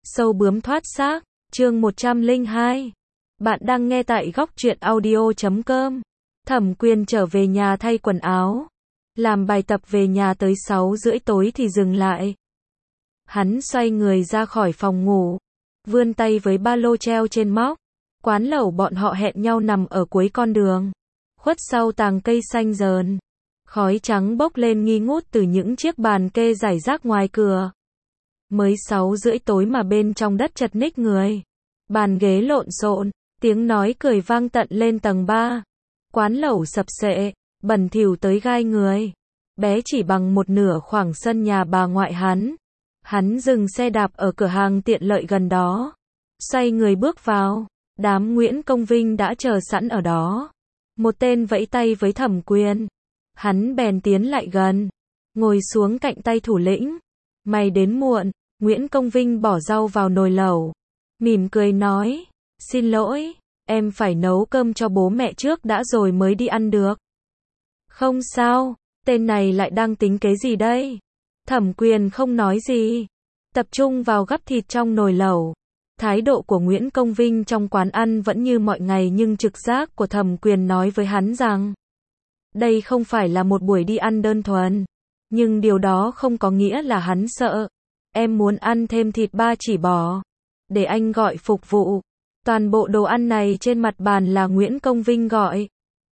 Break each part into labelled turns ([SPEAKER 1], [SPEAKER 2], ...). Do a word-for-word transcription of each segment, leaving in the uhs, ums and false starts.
[SPEAKER 1] Sâu bướm thoát xác, chương một trăm lẻ hai. Bạn đang nghe tại góc truyện audio chấm com. Thẩm Quyền trở về nhà thay quần áo. Làm bài tập về nhà tới sáu rưỡi tối thì dừng lại. Hắn xoay người ra khỏi phòng ngủ. Vươn tay với ba lô treo trên móc. Quán lẩu bọn họ hẹn nhau nằm ở cuối con đường. Khuất sau tàng cây xanh rờn. Khói trắng bốc lên nghi ngút từ những chiếc bàn kê rải rác ngoài cửa. Mới sáu rưỡi tối mà bên trong đất chật ních người. Bàn ghế lộn xộn, tiếng nói cười vang tận lên tầng ba. Quán lẩu sập sệ, bẩn thỉu tới gai người. Bé chỉ bằng một nửa khoảng sân nhà bà ngoại hắn. Hắn dừng xe đạp ở cửa hàng tiện lợi gần đó. Xoay người bước vào. Đám Nguyễn Công Vinh đã chờ sẵn ở đó. Một tên vẫy tay với Thẩm Quyền. Hắn bèn tiến lại gần. Ngồi xuống cạnh tay thủ lĩnh. Mày đến muộn. Nguyễn Công Vinh bỏ rau vào nồi lẩu. Mỉm cười nói. Xin lỗi, em phải nấu cơm cho bố mẹ trước đã rồi mới đi ăn được. Không sao, tên này lại đang tính kế gì đây? Thẩm Quyền không nói gì. Tập trung vào gắp thịt trong nồi lẩu. Thái độ của Nguyễn Công Vinh trong quán ăn vẫn như mọi ngày, nhưng trực giác của Thẩm Quyền nói với hắn rằng đây không phải là một buổi đi ăn đơn thuần. Nhưng điều đó không có nghĩa là hắn sợ. Em muốn ăn thêm thịt ba chỉ bò. Để anh gọi phục vụ. Toàn bộ đồ ăn này trên mặt bàn là Nguyễn Công Vinh gọi.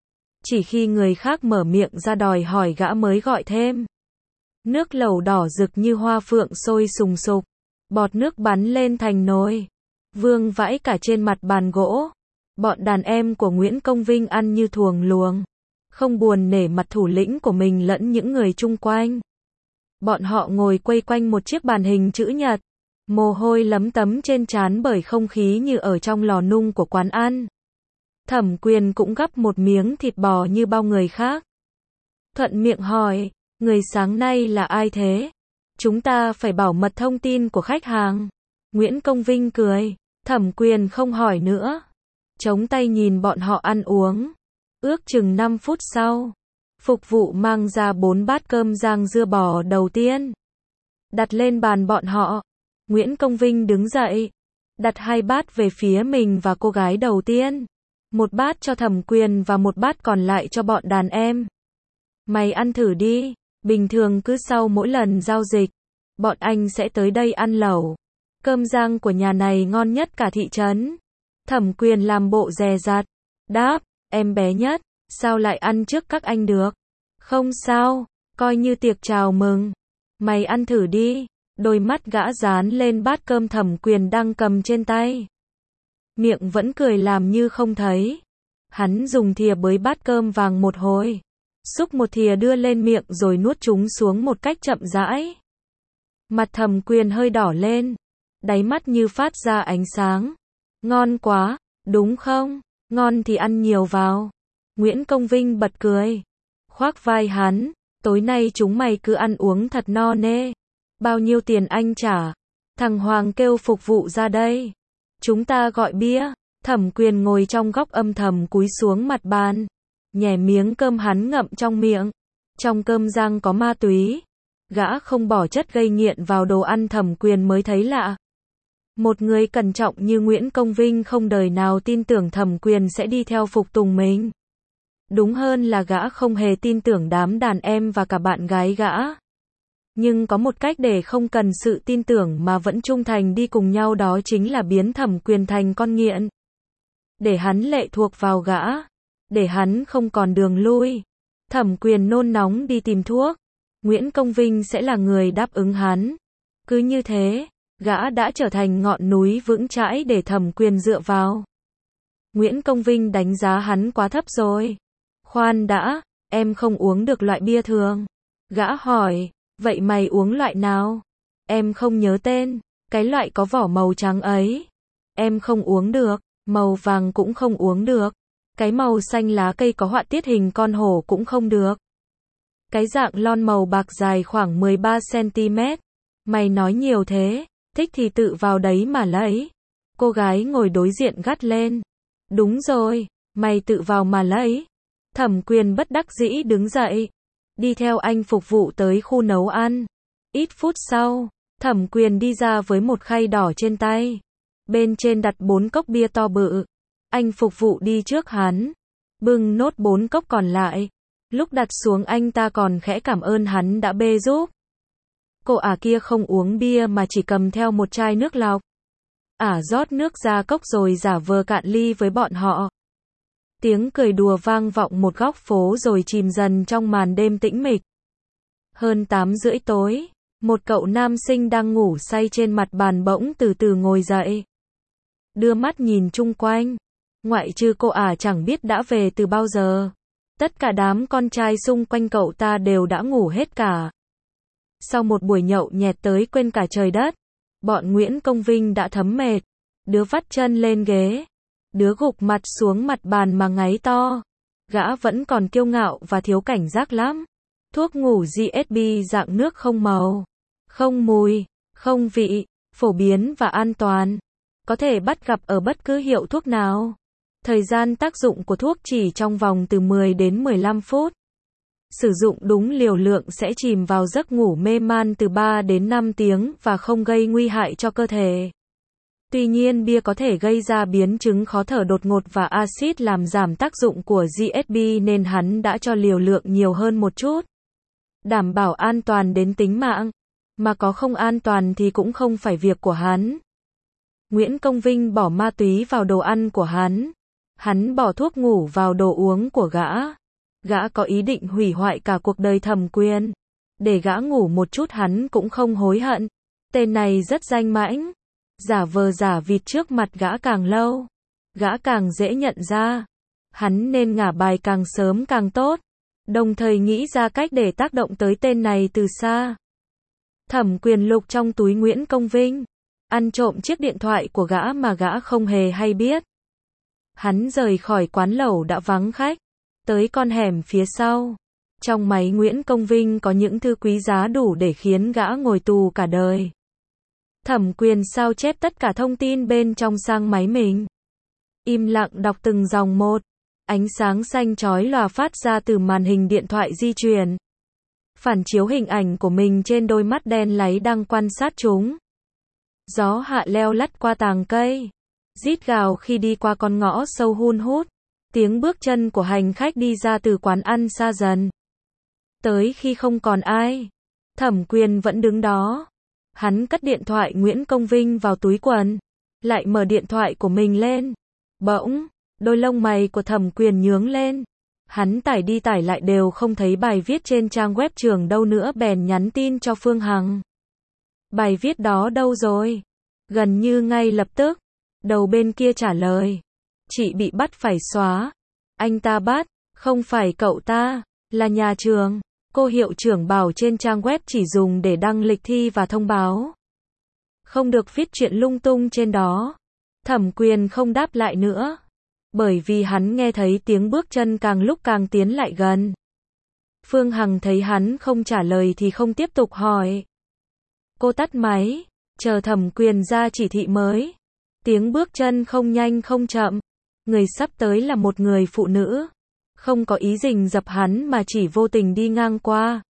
[SPEAKER 1] Chỉ khi người khác mở miệng ra đòi hỏi gã mới gọi thêm. Nước lẩu đỏ rực như hoa phượng sôi sùng sục. Bọt nước bắn lên thành nồi. Vương vãi cả trên mặt bàn gỗ. Bọn đàn em của Nguyễn Công Vinh ăn như thuồng luồng. Không buồn nể mặt thủ lĩnh của mình lẫn những người chung quanh. Bọn họ ngồi quây quanh một chiếc bàn hình chữ nhật. Mồ hôi lấm tấm trên trán bởi không khí như ở trong lò nung của quán ăn. Thẩm Quyền cũng gắp một miếng thịt bò như bao người khác. Thuận miệng hỏi, người sáng nay là ai thế? Chúng ta phải bảo mật thông tin của khách hàng. Nguyễn Công Vinh cười. Thẩm Quyền không hỏi nữa. Chống tay nhìn bọn họ ăn uống. Ước chừng năm phút sau. Phục vụ mang ra bốn bát cơm rang dưa bò đầu tiên. Đặt lên bàn bọn họ. Nguyễn Công Vinh đứng dậy. Đặt hai bát về phía mình và cô gái đầu tiên. Một bát cho Thẩm Quyền và một bát còn lại cho bọn đàn em. Mày ăn thử đi. Bình thường cứ sau mỗi lần giao dịch, bọn anh sẽ tới đây ăn lẩu. Cơm rang của nhà này ngon nhất cả thị trấn. Thẩm Quyền làm bộ dè dặt. Đáp, em bé nhất. Sao lại ăn trước các anh được? Không sao, coi như tiệc chào mừng. Mày ăn thử đi. Đôi mắt gã dán lên bát cơm Thẩm Quyền đang cầm trên tay. Miệng vẫn cười làm như không thấy. Hắn dùng thìa bới bát cơm vàng một hồi. Xúc một thìa đưa lên miệng rồi nuốt chúng xuống một cách chậm rãi. Mặt Thẩm Quyền hơi đỏ lên. Đáy mắt như phát ra ánh sáng. Ngon quá, đúng không? Ngon thì ăn nhiều vào. Nguyễn Công Vinh bật cười. Khoác vai hắn. Tối nay chúng mày cứ ăn uống thật no nê. Bao nhiêu tiền anh trả? Thằng Hoàng kêu phục vụ ra đây. Chúng ta gọi bia. Thẩm Quyền ngồi trong góc âm thầm cúi xuống mặt bàn. Nhè miếng cơm hắn ngậm trong miệng. Trong cơm rang có ma túy. Gã không bỏ chất gây nghiện vào đồ ăn. Thẩm Quyền mới thấy lạ. Một người cẩn trọng như Nguyễn Công Vinh không đời nào tin tưởng Thẩm Quyền sẽ đi theo phục tùng mình. Đúng hơn là gã không hề tin tưởng đám đàn em và cả bạn gái gã. Nhưng có một cách để không cần sự tin tưởng mà vẫn trung thành đi cùng nhau, đó chính là biến Thẩm Quyền thành con nghiện. Để hắn lệ thuộc vào gã. Để hắn không còn đường lui. Thẩm Quyền nôn nóng đi tìm thuốc. Nguyễn Công Vinh sẽ là người đáp ứng hắn. Cứ như thế, gã đã trở thành ngọn núi vững chãi để Thẩm Quyền dựa vào. Nguyễn Công Vinh đánh giá hắn quá thấp rồi. Khoan đã, em không uống được loại bia thường. Gã hỏi, vậy mày uống loại nào? Em không nhớ tên, cái loại có vỏ màu trắng ấy. Em không uống được, màu vàng cũng không uống được. Cái màu xanh lá cây có họa tiết hình con hổ cũng không được. Cái dạng lon màu bạc dài khoảng mười ba xăng-ti-mét. Mày nói nhiều thế, thích thì tự vào đấy mà lấy. Cô gái ngồi đối diện gắt lên. Đúng rồi, mày tự vào mà lấy. Thẩm Quyền bất đắc dĩ đứng dậy. Đi theo anh phục vụ tới khu nấu ăn. Ít phút sau, Thẩm Quyền đi ra với một khay đỏ trên tay. Bên trên đặt bốn cốc bia to bự. Anh phục vụ đi trước hắn. Bưng nốt bốn cốc còn lại. Lúc đặt xuống anh ta còn khẽ cảm ơn hắn đã bê giúp. Cô ả kia không uống bia mà chỉ cầm theo một chai nước lọc. Ả rót nước ra cốc rồi giả vờ cạn ly với bọn họ. Tiếng cười đùa vang vọng một góc phố rồi chìm dần trong màn đêm tĩnh mịch. Hơn tám rưỡi tối, một cậu nam sinh đang ngủ say trên mặt bàn bỗng từ từ ngồi dậy. Đưa mắt nhìn chung quanh. Ngoại trừ cô ả chẳng biết đã về từ bao giờ. Tất cả đám con trai xung quanh cậu ta đều đã ngủ hết cả. Sau một buổi nhậu nhẹt tới quên cả trời đất, bọn Nguyễn Công Vinh đã thấm mệt. Đứa vắt chân lên ghế, đứa gục mặt xuống mặt bàn mà ngáy to. Gã vẫn còn kiêu ngạo và thiếu cảnh giác lắm. Thuốc ngủ giê ét bê dạng nước không màu, không mùi, không vị, phổ biến và an toàn. Có thể bắt gặp ở bất cứ hiệu thuốc nào. Thời gian tác dụng của thuốc chỉ trong vòng từ mười đến mười lăm phút. Sử dụng đúng liều lượng sẽ chìm vào giấc ngủ mê man từ ba đến năm tiếng và không gây nguy hại cho cơ thể. Tuy nhiên bia có thể gây ra biến chứng khó thở đột ngột và axit làm giảm tác dụng của giê ét bê nên hắn đã cho liều lượng nhiều hơn một chút. Đảm bảo an toàn đến tính mạng. Mà có không an toàn thì cũng không phải việc của hắn. Nguyễn Công Vinh bỏ ma túy vào đồ ăn của hắn. Hắn bỏ thuốc ngủ vào đồ uống của gã. Gã có ý định hủy hoại cả cuộc đời Thẩm Quyền. Để gã ngủ một chút hắn cũng không hối hận. Tên này rất danh mãnh. Giả vờ giả vịt trước mặt gã càng lâu, gã càng dễ nhận ra. Hắn nên ngả bài càng sớm càng tốt. Đồng thời nghĩ ra cách để tác động tới tên này từ xa. Thẩm Quyền lục trong túi Nguyễn Công Vinh. Ăn trộm chiếc điện thoại của gã mà gã không hề hay biết. Hắn rời khỏi quán lẩu đã vắng khách. Tới con hẻm phía sau. Trong máy Nguyễn Công Vinh có những thư quý giá đủ để khiến gã ngồi tù cả đời. Thẩm Quyền sao chép tất cả thông tin bên trong sang máy mình. Im lặng đọc từng dòng một. Ánh sáng xanh chói lòa phát ra từ màn hình điện thoại di chuyển. Phản chiếu hình ảnh của mình trên đôi mắt đen láy đang quan sát chúng. Gió hạ leo lắt qua tàng cây. Rít gào khi đi qua con ngõ sâu hun hút. Tiếng bước chân của hành khách đi ra từ quán ăn xa dần. Tới khi không còn ai. Thẩm Quyền vẫn đứng đó. Hắn cất điện thoại Nguyễn Công Vinh vào túi quần. Lại mở điện thoại của mình lên. Bỗng, đôi lông mày của Thẩm Quyền nhướng lên. Hắn tải đi tải lại đều không thấy bài viết trên trang web trường đâu nữa bèn nhắn tin cho Phương Hằng. Bài viết đó đâu rồi? Gần như ngay lập tức. Đầu bên kia trả lời. Chị bị bắt phải xóa. Anh ta bắt, không phải cậu ta, là nhà trường. Cô hiệu trưởng bảo trên trang web chỉ dùng để đăng lịch thi và thông báo. Không được viết chuyện lung tung trên đó. Thẩm Quyền không đáp lại nữa. Bởi vì hắn nghe thấy tiếng bước chân càng lúc càng tiến lại gần. Phương Hằng thấy hắn không trả lời thì không tiếp tục hỏi. Cô tắt máy, chờ Thẩm Quyền ra chỉ thị mới. Tiếng bước chân không nhanh không chậm. Người sắp tới là một người phụ nữ. Không có ý rình dập hắn mà chỉ vô tình đi ngang qua.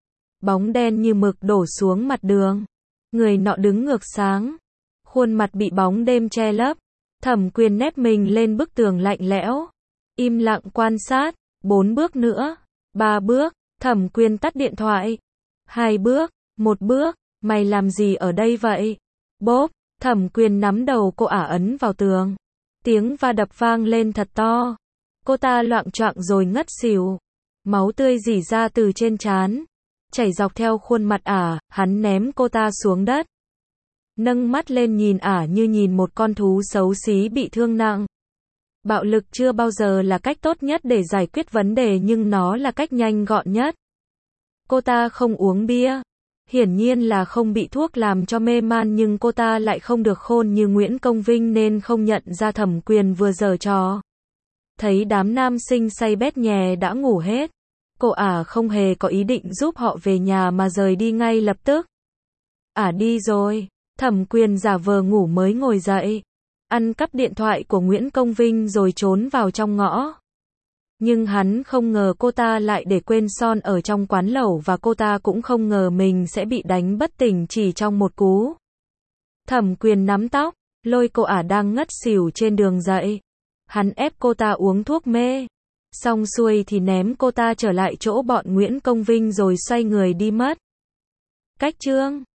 [SPEAKER 1] Bóng đen như mực đổ xuống mặt đường. Người nọ đứng ngược sáng. Khuôn mặt bị bóng đêm che lấp. Thẩm Quyền nép mình lên bức tường lạnh lẽo. Im lặng quan sát. Bốn bước nữa. Ba bước. Thẩm Quyền tắt điện thoại. Hai bước. Một bước. Mày làm gì ở đây vậy? Bốp. Thẩm Quyền nắm đầu cô ả ấn vào tường. Tiếng va đập vang lên thật to. Cô ta loạng choạng rồi ngất xỉu. Máu tươi rỉ ra từ trên trán. Chảy dọc theo khuôn mặt ả, hắn ném cô ta xuống đất. Nâng mắt lên nhìn ả như nhìn một con thú xấu xí bị thương nặng. Bạo lực chưa bao giờ là cách tốt nhất để giải quyết vấn đề nhưng nó là cách nhanh gọn nhất. Cô ta không uống bia. Hiển nhiên là không bị thuốc làm cho mê man nhưng cô ta lại không được khôn như Nguyễn Công Vinh nên không nhận ra Thẩm Quyền vừa giở trò. Thấy đám nam sinh say bét nhè đã ngủ hết. Cô ả không hề có ý định giúp họ về nhà mà rời đi ngay lập tức. Ả đi rồi. Thẩm Quyền giả vờ ngủ mới ngồi dậy. Ăn cắp điện thoại của Nguyễn Công Vinh rồi trốn vào trong ngõ. Nhưng hắn không ngờ cô ta lại để quên son ở trong quán lẩu và cô ta cũng không ngờ mình sẽ bị đánh bất tỉnh chỉ trong một cú. Thẩm Quyền nắm tóc, lôi cô ả đang ngất xỉu trên đường dậy. Hắn ép cô ta uống thuốc mê. Xong xuôi thì ném cô ta trở lại chỗ bọn Nguyễn Công Vinh rồi xoay người đi mất. Cách chương